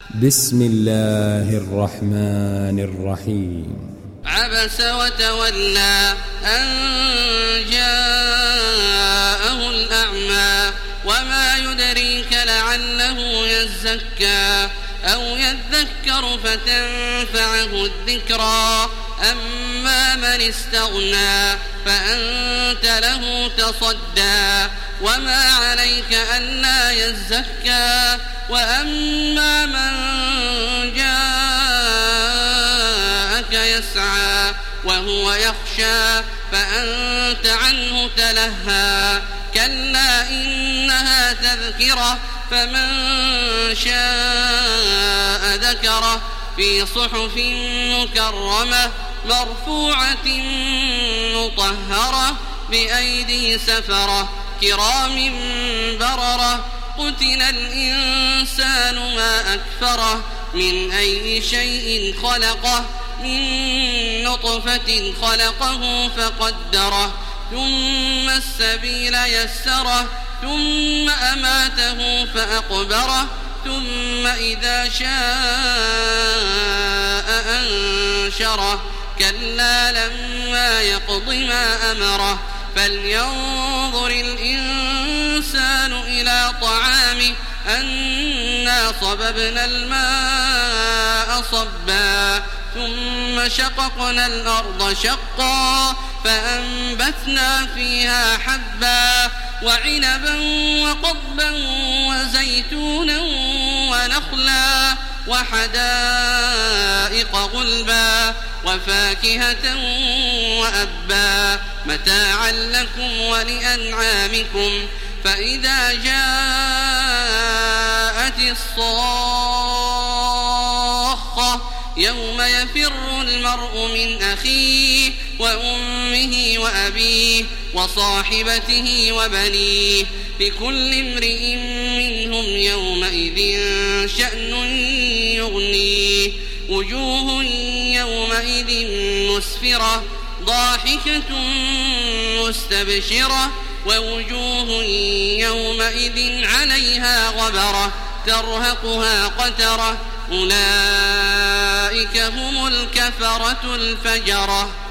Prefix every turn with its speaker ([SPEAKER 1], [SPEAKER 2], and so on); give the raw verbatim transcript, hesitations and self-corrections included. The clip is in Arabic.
[SPEAKER 1] بسم الله الرحمن الرحيم.
[SPEAKER 2] عبس وتولى أن جاءه الأعمى وما يدريك لعله يزكى أو يذكر فتنفعه الذكرى أما من استغنى فأنت له تصدى وما عليك ألا يزكى وأما من جاءك يسعى وهو يخشى فأنت عنه تلهى كلا إنها تذكرة فمن شاء ذكره في صحف مكرمة مرفوعة مطهرة بأيدي سفرة كرام بررة قتل الإنسان ما أكفره من أي شيء خلقه من نطفة خلقه فقدره ثم السبيل يسره ثم أماته فأقبره ثم إذا شاء أنشره كلا لما يقض ما أمره فلينظر الإنسان إلى طعامه أنا صببنا الماء صبا ثم شققنا الأرض شقا فأنبتنا فيها حبا وعنبا وقضبا وزيتونا ونخلا وحدائق غلبا وفاكهة وأبا متاعا لكم ولأنعامكم فإذا جاءت الصاخة يوم يفر المرء من أخيه وأمه وأبيه وصاحبته وبنيه لكل امرئ منهم يومئذ شأن يغنيه وجوه يومئذ مسفرة ضاحكة مستبشرة ووجوه يومئذ عليها غبرة ترهقها قترة أولئك هم الكفرة الفجرة.